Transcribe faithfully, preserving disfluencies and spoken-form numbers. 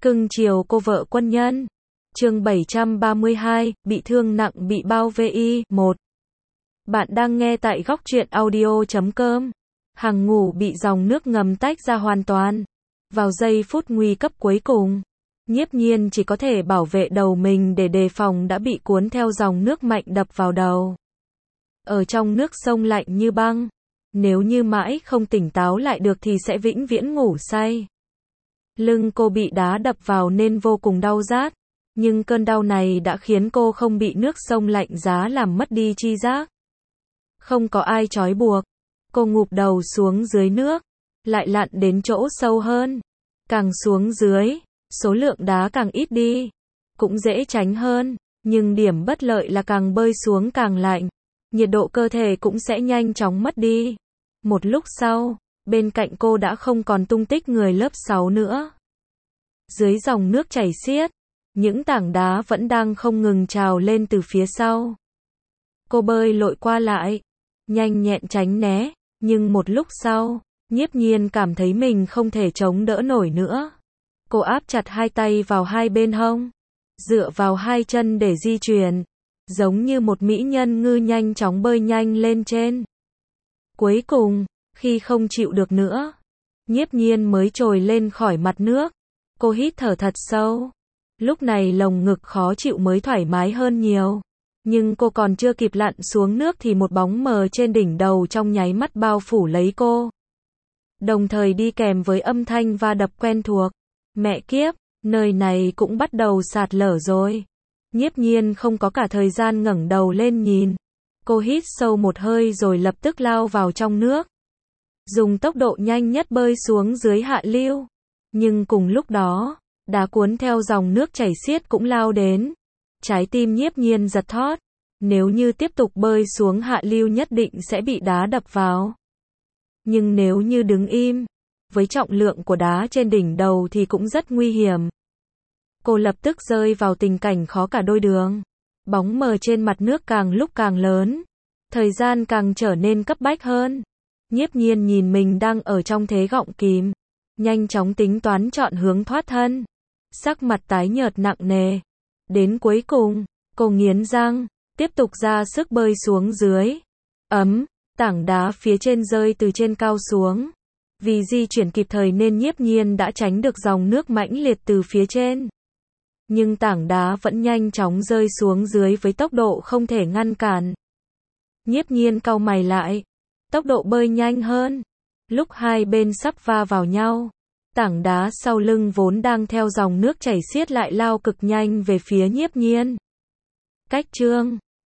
Cưng chiều cô vợ quân nhân. Chương bảy trăm ba mươi hai, bị thương nặng bị bao vây. một. Bạn đang nghe tại góc truyện audio chấm com. Hằng ngủ bị dòng nước ngầm tách ra hoàn toàn. Vào giây phút nguy cấp cuối cùng, Nhiếp Nhiên chỉ có thể bảo vệ đầu mình để đề phòng đã bị cuốn theo dòng nước mạnh đập vào đầu. Ở trong nước sông lạnh như băng, nếu như mãi không tỉnh táo lại được thì sẽ vĩnh viễn ngủ say. Lưng cô bị đá đập vào nên vô cùng đau rát, nhưng cơn đau này đã khiến cô không bị nước sông lạnh giá làm mất đi tri giác. Không có ai trói buộc, cô ngụp đầu xuống dưới nước, lại lặn đến chỗ sâu hơn. Càng xuống dưới, số lượng đá càng ít đi, cũng dễ tránh hơn, nhưng điểm bất lợi là càng bơi xuống càng lạnh, nhiệt độ cơ thể cũng sẽ nhanh chóng mất đi. Một lúc sau, bên cạnh cô đã không còn tung tích người lớp sáu nữa. Dưới dòng nước chảy xiết, những tảng đá vẫn đang không ngừng trào lên từ phía sau. Cô bơi lội qua lại, nhanh nhẹn tránh né, nhưng một lúc sau, Nhiếp Nhiên cảm thấy mình không thể chống đỡ nổi nữa. Cô áp chặt hai tay vào hai bên hông, dựa vào hai chân để di chuyển, giống như một mỹ nhân ngư nhanh chóng bơi nhanh lên trên. Cuối cùng, khi không chịu được nữa, Nhiếp Nhiên mới trồi lên khỏi mặt nước. Cô hít thở thật sâu. Lúc này lồng ngực khó chịu mới thoải mái hơn nhiều. Nhưng cô còn chưa kịp lặn xuống nước thì một bóng mờ trên đỉnh đầu trong nháy mắt bao phủ lấy cô. Đồng thời đi kèm với âm thanh va đập quen thuộc. Mẹ kiếp, nơi này cũng bắt đầu sạt lở rồi. Nhiếp Nhiên không có cả thời gian ngẩng đầu lên nhìn. Cô hít sâu một hơi rồi lập tức lao vào trong nước, dùng tốc độ nhanh nhất bơi xuống dưới hạ lưu. Nhưng cùng lúc đó, đá cuốn theo dòng nước chảy xiết cũng lao đến. Trái tim Nhiếp Nhiên giật thót. Nếu như tiếp tục bơi xuống hạ lưu nhất định sẽ bị đá đập vào. Nhưng nếu như đứng im, với trọng lượng của đá trên đỉnh đầu thì cũng rất nguy hiểm. Cô lập tức rơi vào tình cảnh khó cả đôi đường. Bóng mờ trên mặt nước càng lúc càng lớn, thời gian càng trở nên cấp bách hơn. Nhiếp Nhiên nhìn mình đang ở trong thế gọng kìm, nhanh chóng tính toán chọn hướng thoát thân. Sắc mặt tái nhợt nặng nề. Đến cuối cùng, cô nghiến răng, tiếp tục ra sức bơi xuống dưới. Ấm, tảng đá phía trên rơi từ trên cao xuống. Vì di chuyển kịp thời nên Nhiếp Nhiên đã tránh được dòng nước mãnh liệt từ phía trên. Nhưng tảng đá vẫn nhanh chóng rơi xuống dưới với tốc độ không thể ngăn cản. Nhiếp Nhiên cau mày lại, tốc độ bơi nhanh hơn. Lúc hai bên sắp va vào nhau, tảng đá sau lưng vốn đang theo dòng nước chảy xiết lại lao cực nhanh về phía Nhiếp Nhiên. Cách chương